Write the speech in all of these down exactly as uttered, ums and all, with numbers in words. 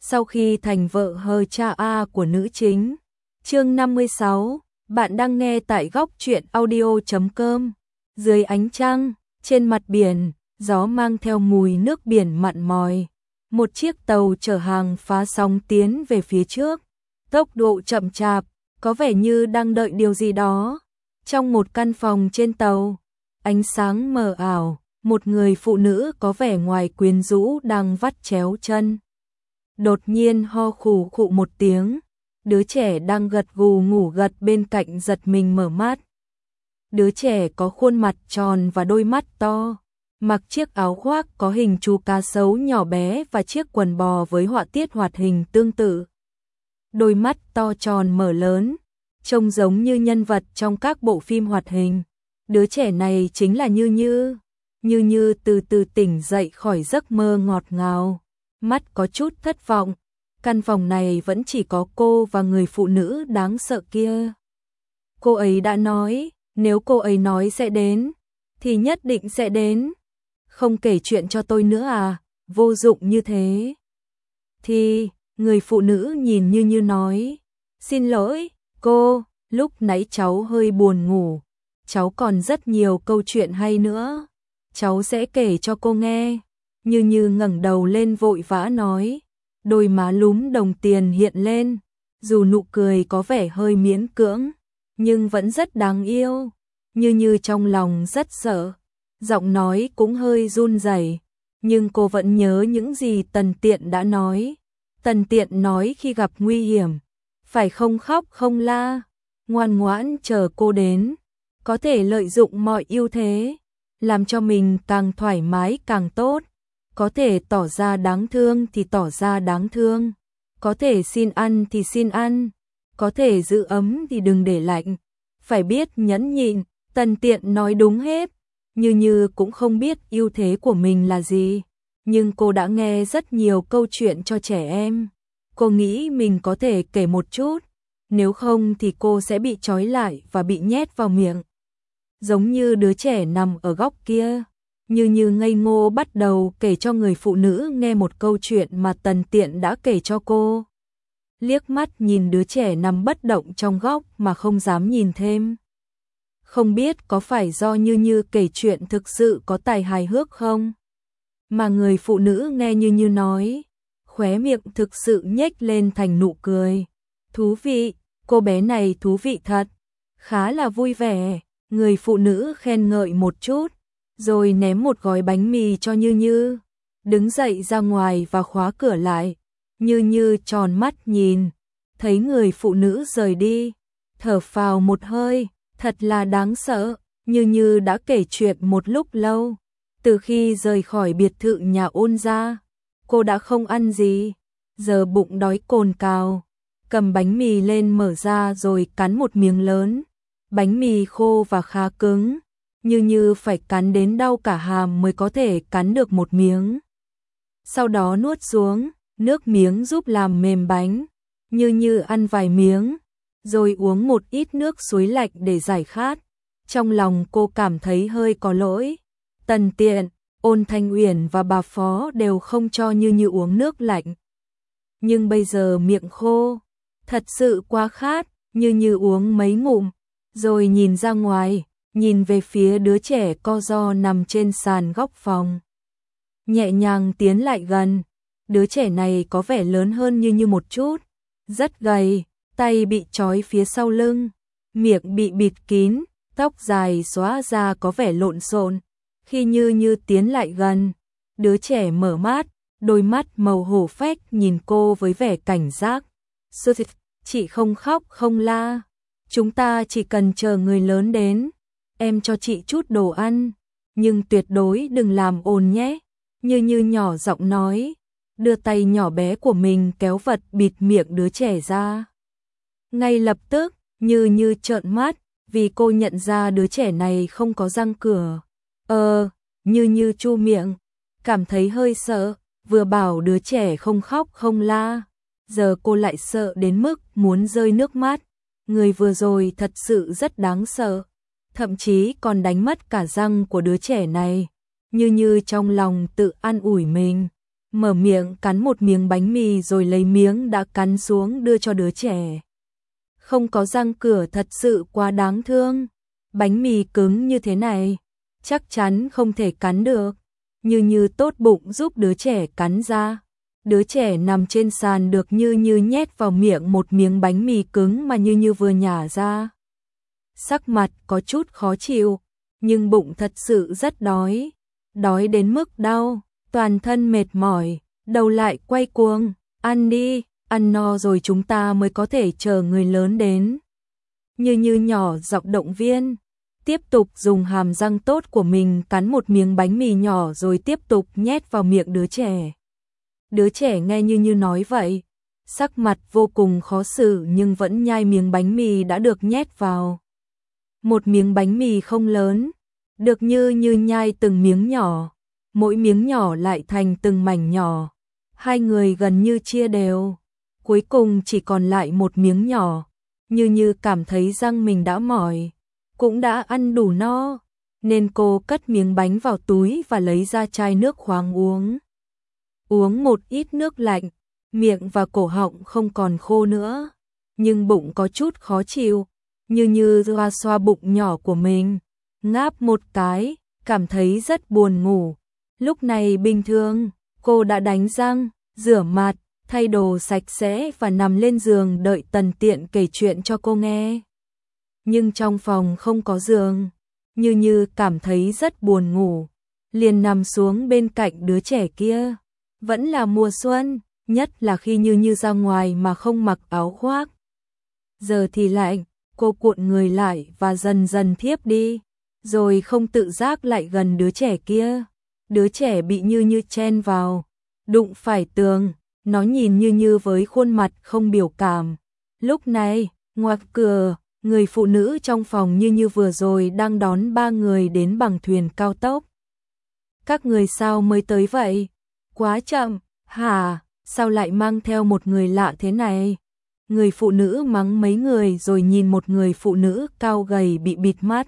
sau khi thành vợ hờ cha A của nữ chính. Chương năm mươi sáu, bạn đang nghe tại góc truyện audio chấm com. Dưới ánh trăng, trên mặt biển, gió mang theo mùi nước biển mặn mòi. Một chiếc tàu chở hàng phá sóng tiến về phía trước, tốc độ chậm chạp, có vẻ như đang đợi điều gì đó. Trong một căn phòng trên tàu, ánh sáng mờ ảo, một người phụ nữ có vẻ ngoài quyến rũ đang vắt chéo chân. Đột nhiên ho khù khụ một tiếng, đứa trẻ đang gật gù ngủ gật bên cạnh giật mình mở mắt. Đứa trẻ có khuôn mặt tròn và đôi mắt to, mặc chiếc áo khoác có hình chú cá sấu nhỏ bé và chiếc quần bò với họa tiết hoạt hình tương tự. Đôi mắt to tròn mở lớn, trông giống như nhân vật trong các bộ phim hoạt hình. Đứa trẻ này chính là Như Như. Như Như từ từ tỉnh dậy khỏi giấc mơ ngọt ngào, mắt có chút thất vọng. Căn phòng này vẫn chỉ có cô và người phụ nữ đáng sợ kia. Cô ấy đã nói, nếu cô ấy nói sẽ đến, thì nhất định sẽ đến. Không kể chuyện cho tôi nữa à, vô dụng như thế. Thì, người phụ nữ nhìn Như Như nói, xin lỗi, cô, lúc nãy cháu hơi buồn ngủ. Cháu còn rất nhiều câu chuyện hay nữa. Cháu sẽ kể cho cô nghe. Như Như ngẩng đầu lên vội vã nói, đôi má lúm đồng tiền hiện lên, dù nụ cười có vẻ hơi miễn cưỡng, nhưng vẫn rất đáng yêu. Như Như trong lòng rất sợ, giọng nói cũng hơi run rẩy, nhưng cô vẫn nhớ những gì Tần Tiện đã nói. Tần Tiện nói khi gặp nguy hiểm, phải không khóc không la, ngoan ngoãn chờ cô đến, có thể lợi dụng mọi ưu thế, làm cho mình càng thoải mái càng tốt. Có thể tỏ ra đáng thương thì tỏ ra đáng thương, có thể xin ăn thì xin ăn, có thể giữ ấm thì đừng để lạnh, phải biết nhẫn nhịn. Tần Tiện nói đúng hết. Như Như cũng không biết ưu thế của mình là gì, nhưng cô đã nghe rất nhiều câu chuyện cho trẻ em. Cô nghĩ mình có thể kể một chút, nếu không thì cô sẽ bị trói lại và bị nhét vào miệng. Giống như đứa trẻ nằm ở góc kia, Như Như ngây ngô bắt đầu kể cho người phụ nữ nghe một câu chuyện mà Tần Tiện đã kể cho cô. Liếc mắt nhìn đứa trẻ nằm bất động trong góc mà không dám nhìn thêm. Không biết có phải do Như Như kể chuyện thực sự có tài hài hước không? Mà người phụ nữ nghe Như Như nói, khóe miệng thực sự nhếch lên thành nụ cười. Thú vị, cô bé này thú vị thật, khá là vui vẻ. Người phụ nữ khen ngợi một chút, rồi ném một gói bánh mì cho Như Như, đứng dậy ra ngoài và khóa cửa lại. Như Như tròn mắt nhìn, thấy người phụ nữ rời đi, thở phào một hơi, thật là đáng sợ. Như Như đã kể chuyện một lúc lâu, từ khi rời khỏi biệt thự nhà Ôn ra, cô đã không ăn gì, giờ bụng đói cồn cào, cầm bánh mì lên mở ra rồi cắn một miếng lớn. Bánh mì khô và khá cứng, Như Như phải cắn đến đau cả hàm mới có thể cắn được một miếng. Sau đó nuốt xuống, nước miếng giúp làm mềm bánh. Như Như ăn vài miếng, rồi uống một ít nước suối lạnh để giải khát. Trong lòng cô cảm thấy hơi có lỗi. Tần Tiện, Ôn Thanh Uyển và bà Phó đều không cho Như Như uống nước lạnh. Nhưng bây giờ miệng khô, thật sự quá khát. Như Như uống mấy ngụm, rồi nhìn ra ngoài, nhìn về phía đứa trẻ co ro nằm trên sàn góc phòng. Nhẹ nhàng tiến lại gần, đứa trẻ này có vẻ lớn hơn Như Như một chút, rất gầy, tay bị trói phía sau lưng, miệng bị bịt kín, tóc dài xóa ra có vẻ lộn xộn. Khi Như Như tiến lại gần, đứa trẻ mở mắt, đôi mắt màu hổ phách nhìn cô với vẻ cảnh giác. Chị không khóc không la, chúng ta chỉ cần chờ người lớn đến, em cho chị chút đồ ăn, nhưng tuyệt đối đừng làm ồn nhé. Như Như nhỏ giọng nói, đưa tay nhỏ bé của mình kéo vật bịt miệng đứa trẻ ra. Ngay lập tức, Như Như trợn mắt, vì cô nhận ra đứa trẻ này không có răng cửa. Ờ, Như Như chu miệng, cảm thấy hơi sợ, vừa bảo đứa trẻ không khóc không la, giờ cô lại sợ đến mức muốn rơi nước mắt. Người vừa rồi thật sự rất đáng sợ, thậm chí còn đánh mất cả răng của đứa trẻ này. Như Như trong lòng tự an ủi mình, mở miệng cắn một miếng bánh mì rồi lấy miếng đã cắn xuống đưa cho đứa trẻ. Không có răng cửa thật sự quá đáng thương. Bánh mì cứng như thế này, chắc chắn không thể cắn được. Như Như tốt bụng giúp đứa trẻ cắn ra. Đứa trẻ nằm trên sàn được Như Như nhét vào miệng một miếng bánh mì cứng mà Như Như vừa nhả ra. Sắc mặt có chút khó chịu, nhưng bụng thật sự rất đói. Đói đến mức đau, toàn thân mệt mỏi, đầu lại quay cuồng. Ăn đi, ăn no rồi chúng ta mới có thể chờ người lớn đến. Như Như nhỏ giọng động viên, tiếp tục dùng hàm răng tốt của mình cắn một miếng bánh mì nhỏ rồi tiếp tục nhét vào miệng đứa trẻ. Đứa trẻ nghe Như Như nói vậy, sắc mặt vô cùng khó xử nhưng vẫn nhai miếng bánh mì đã được nhét vào. Một miếng bánh mì không lớn, được Như Như nhai từng miếng nhỏ, mỗi miếng nhỏ lại thành từng mảnh nhỏ. Hai người gần như chia đều, cuối cùng chỉ còn lại một miếng nhỏ. Như Như cảm thấy răng mình đã mỏi, cũng đã ăn đủ no, nên cô cất miếng bánh vào túi và lấy ra chai nước khoáng uống. Uống một ít nước lạnh, miệng và cổ họng không còn khô nữa, nhưng bụng có chút khó chịu. Như Như xoa xoa bụng nhỏ của mình, ngáp một cái, cảm thấy rất buồn ngủ. Lúc này bình thường, cô đã đánh răng, rửa mặt, thay đồ sạch sẽ và nằm lên giường đợi Tần Tiện kể chuyện cho cô nghe. Nhưng trong phòng không có giường, Như Như cảm thấy rất buồn ngủ, liền nằm xuống bên cạnh đứa trẻ kia. Vẫn là mùa xuân, nhất là khi Như Như ra ngoài mà không mặc áo khoác. Giờ thì lạnh, cô cuộn người lại và dần dần thiếp đi, rồi không tự giác lại gần đứa trẻ kia. Đứa trẻ bị Như Như chen vào, đụng phải tường, nó nhìn Như Như với khuôn mặt không biểu cảm. Lúc này, ngoài cửa, người phụ nữ trong phòng Như Như vừa rồi đang đón ba người đến bằng thuyền cao tốc. Các người sao mới tới vậy? Quá chậm, hả? Sao lại mang theo một người lạ thế này? Người phụ nữ mắng mấy người rồi nhìn một người phụ nữ cao gầy bị bịt mắt.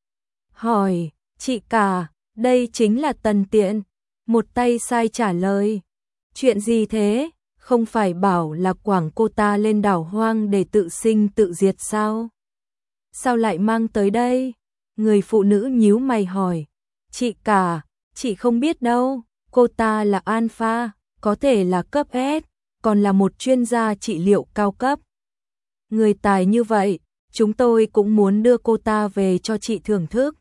Hỏi, chị cả, đây chính là Tần Tiện. Một tay sai trả lời. Chuyện gì thế? Không phải bảo là quảng cô ta lên đảo hoang để tự sinh tự diệt sao? Sao lại mang tới đây? Người phụ nữ nhíu mày hỏi. Chị cả, chị không biết đâu. Cô ta là Alpha, có thể là cấp S, còn là một chuyên gia trị liệu cao cấp. Người tài như vậy, chúng tôi cũng muốn đưa cô ta về cho chị thưởng thức.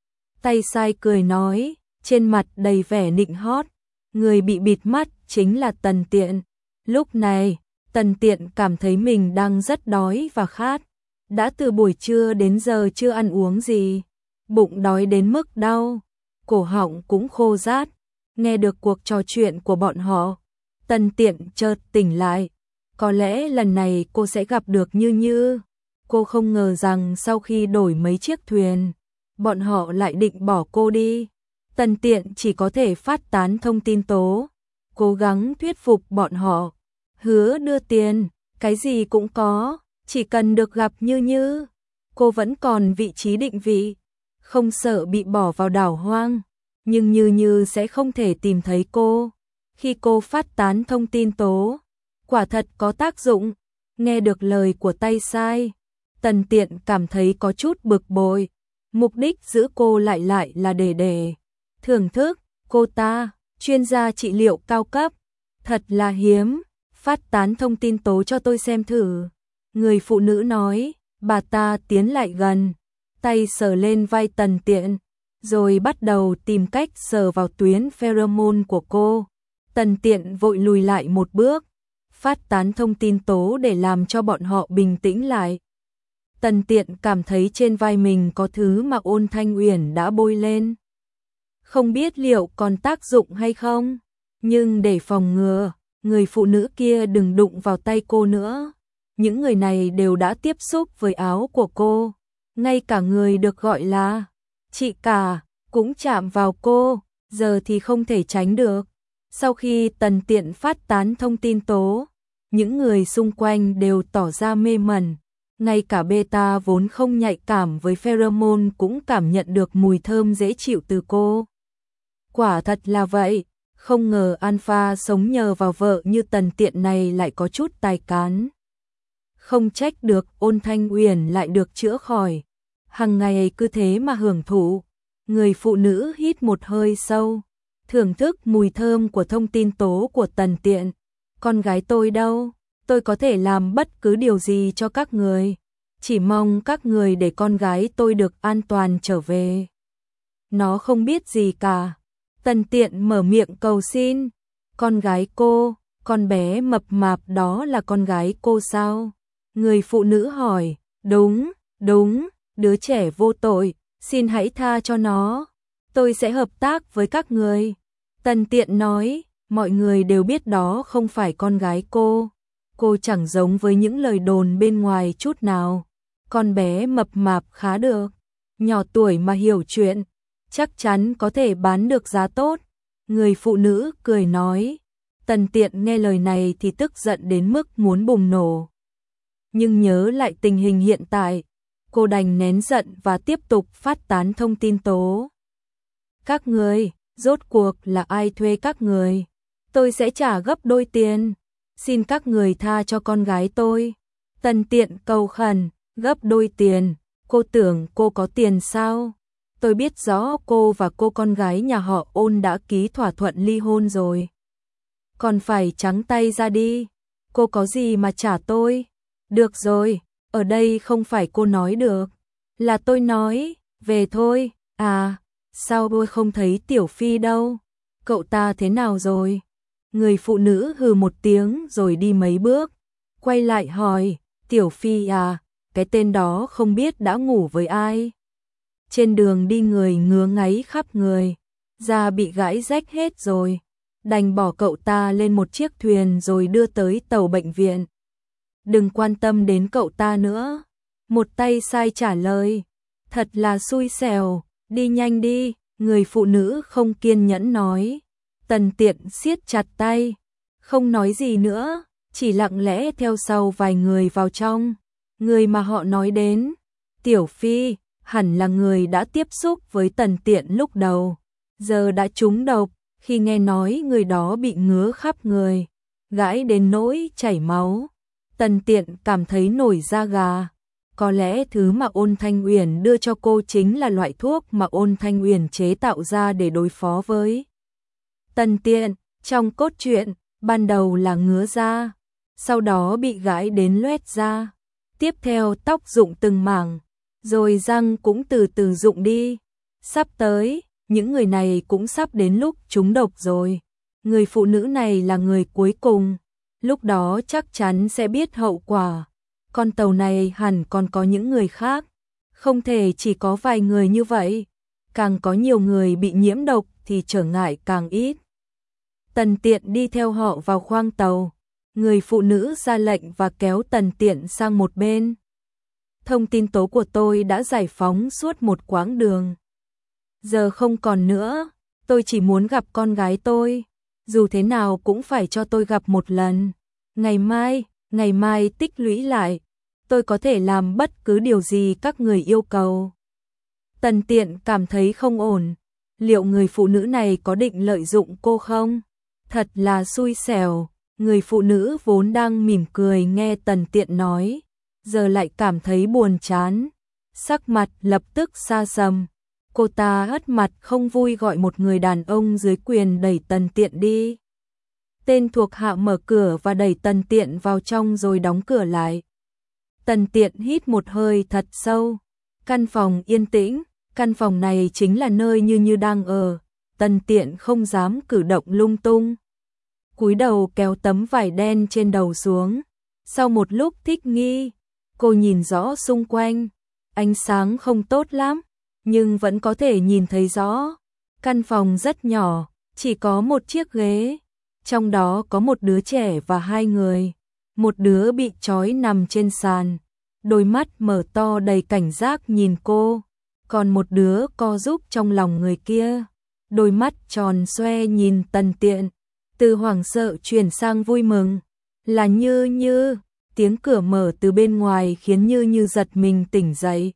Tay sai cười nói, trên mặt đầy vẻ nịnh hót. Người bị bịt mắt chính là Tần Tiện. Lúc này, Tần Tiện cảm thấy mình đang rất đói và khát. Đã từ buổi trưa đến giờ chưa ăn uống gì. Bụng đói đến mức đau, cổ họng cũng khô rát. Nghe được cuộc trò chuyện của bọn họ, Tần Tiện chợt tỉnh lại. Có lẽ lần này cô sẽ gặp được Như Như. Cô không ngờ rằng sau khi đổi mấy chiếc thuyền, bọn họ lại định bỏ cô đi. Tần Tiện chỉ có thể phát tán thông tin tố, cố gắng thuyết phục bọn họ, hứa đưa tiền, cái gì cũng có, chỉ cần được gặp Như Như. Cô vẫn còn vị trí định vị, không sợ bị bỏ vào đảo hoang, nhưng Như Như sẽ không thể tìm thấy cô. Khi cô phát tán thông tin tố, quả thật có tác dụng. Nghe được lời của tay sai, Tần Tiện cảm thấy có chút bực bội. Mục đích giữ cô lại lại là để để thưởng thức cô ta, chuyên gia trị liệu cao cấp. Thật là hiếm, phát tán thông tin tố cho tôi xem thử. Người phụ nữ nói, bà ta tiến lại gần, tay sờ lên vai Tần Tiện, rồi bắt đầu tìm cách sờ vào tuyến pheromone của cô. Tần Tiện vội lùi lại một bước, phát tán thông tin tố để làm cho bọn họ bình tĩnh lại. Tần Tiện cảm thấy trên vai mình có thứ mà Ôn Thanh Uyển đã bôi lên. Không biết liệu còn tác dụng hay không, nhưng để phòng ngừa, người phụ nữ kia đừng đụng vào tay cô nữa. Những người này đều đã tiếp xúc với áo của cô, ngay cả người được gọi là chị cả cũng chạm vào cô, giờ thì không thể tránh được. Sau khi Tần Tiện phát tán thông tin tố, những người xung quanh đều tỏ ra mê mẩn. Ngay cả beta vốn không nhạy cảm với pheromone cũng cảm nhận được mùi thơm dễ chịu từ cô. Quả thật là vậy, Không ngờ Alpha sống nhờ vào vợ như Tần Tiện này lại có chút tài cán. Không trách được Ôn Thanh Uyển lại được chữa khỏi. Hằng ngày cứ thế mà hưởng thụ. Người phụ nữ hít một hơi sâu, thưởng thức mùi thơm của thông tin tố của Tần Tiện. Con gái tôi đâu? Tôi có thể làm bất cứ điều gì cho các người. Chỉ mong các người để con gái tôi được an toàn trở về. Nó không biết gì cả. Tần Tiện mở miệng cầu xin. Con gái cô, con bé mập mạp đó là con gái cô sao? Người phụ nữ hỏi. Đúng, đúng, đứa trẻ vô tội, xin hãy tha cho nó. Tôi sẽ hợp tác với các người. Tần Tiện nói, mọi người đều biết đó không phải con gái cô. Cô chẳng giống với những lời đồn bên ngoài chút nào. Con bé mập mạp khá được, nhỏ tuổi mà hiểu chuyện, chắc chắn có thể bán được giá tốt. Người phụ nữ cười nói. Tần Tiện nghe lời này thì tức giận đến mức muốn bùng nổ. Nhưng nhớ lại tình hình hiện tại, cô đành nén giận và tiếp tục phát tán thông tin tố. Các người, rốt cuộc là ai thuê các người? Tôi sẽ trả gấp đôi tiền. Xin các người tha cho con gái tôi. Tần Tiện cầu khẩn. Gấp đôi tiền? Cô tưởng cô có tiền sao? Tôi biết rõ cô và cô con gái nhà họ Ôn đã ký thỏa thuận ly hôn rồi. Còn phải trắng tay ra đi. Cô có gì mà trả tôi? Được rồi, ở đây không phải cô nói được, là tôi nói. Về thôi. À, sao tôi không thấy Tiểu Phi đâu? Cậu ta thế nào rồi? Người phụ nữ hừ một tiếng rồi đi mấy bước, quay lại hỏi. Tiểu Phi à? Cái tên đó không biết đã ngủ với ai. Trên đường đi người ngứa ngáy khắp người, da bị gãi rách hết rồi, đành bỏ cậu ta lên một chiếc thuyền rồi đưa tới tàu bệnh viện. Đừng quan tâm đến cậu ta nữa. Một tay sai trả lời. Thật là xui xẻo, đi nhanh đi. Người phụ nữ không kiên nhẫn nói. Tần Tiện siết chặt tay, không nói gì nữa, chỉ lặng lẽ theo sau vài người vào trong. Người mà họ nói đến, Tiểu Phi, hẳn là người đã tiếp xúc với Tần Tiện lúc đầu, giờ đã trúng độc. Khi nghe nói người đó bị ngứa khắp người, gãi đến nỗi chảy máu, Tần Tiện cảm thấy nổi da gà. Có lẽ thứ mà Ôn Thanh Uyển đưa cho cô chính là loại thuốc mà Ôn Thanh Uyển chế tạo ra để đối phó với Tần Tiện. Trong cốt truyện, ban đầu là ngứa da, sau đó bị gãi đến loét da, tiếp theo tóc rụng từng mảng, rồi răng cũng từ từ rụng đi. Sắp tới, những người này cũng sắp đến lúc trúng độc rồi. Người phụ nữ này là người cuối cùng, lúc đó chắc chắn sẽ biết hậu quả. Con tàu này hẳn còn có những người khác, không thể chỉ có vài người như vậy. Càng có nhiều người bị nhiễm độc thì trở ngại càng ít. Tần Tiện đi theo họ vào khoang tàu. Người phụ nữ ra lệnh và kéo Tần Tiện sang một bên. Thông tin tố của tôi đã giải phóng suốt một quãng đường. Giờ không còn nữa, tôi chỉ muốn gặp con gái tôi. Dù thế nào cũng phải cho tôi gặp một lần. Ngày mai, ngày mai tích lũy lại. Tôi có thể làm bất cứ điều gì các người yêu cầu. Tần Tiện cảm thấy không ổn. Liệu người phụ nữ này có định lợi dụng cô không? Thật là xui xẻo. Người phụ nữ vốn đang mỉm cười nghe Tần Tiện nói, giờ lại cảm thấy buồn chán, sắc mặt lập tức xa sầm. Cô ta hất mặt không vui gọi một người đàn ông dưới quyền đẩy Tần Tiện đi. Tên thuộc hạ mở cửa và đẩy Tần Tiện vào trong rồi đóng cửa lại. Tần Tiện hít một hơi thật sâu. Căn phòng yên tĩnh, căn phòng này chính là nơi Như Như đang ở. Tần Tiện không dám cử động lung tung, cúi đầu kéo tấm vải đen trên đầu xuống. Sau một lúc thích nghi, cô nhìn rõ xung quanh. Ánh sáng không tốt lắm, nhưng vẫn có thể nhìn thấy rõ. Căn phòng rất nhỏ, chỉ có một chiếc ghế. Trong đó có một đứa trẻ và hai người. Một đứa bị trói nằm trên sàn, đôi mắt mở to đầy cảnh giác nhìn cô. Còn một đứa co rúm trong lòng người kia, đôi mắt tròn xoe nhìn Tần Tiện. Từ hoảng sợ chuyển sang vui mừng. Là Như Như. Tiếng cửa mở từ bên ngoài khiến Như Như giật mình tỉnh dậy.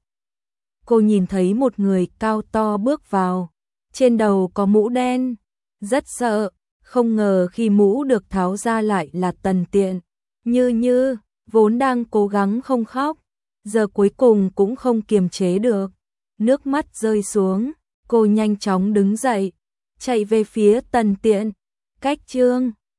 Cô nhìn thấy một người cao to bước vào, trên đầu có mũ đen. Rất sợ, không ngờ khi mũ được tháo ra lại là Tần Tiện. Như Như, vốn đang cố gắng không khóc, giờ cuối cùng cũng không kiềm chế được. Nước mắt rơi xuống, cô nhanh chóng đứng dậy, chạy về phía Tần Tiện. Cách chương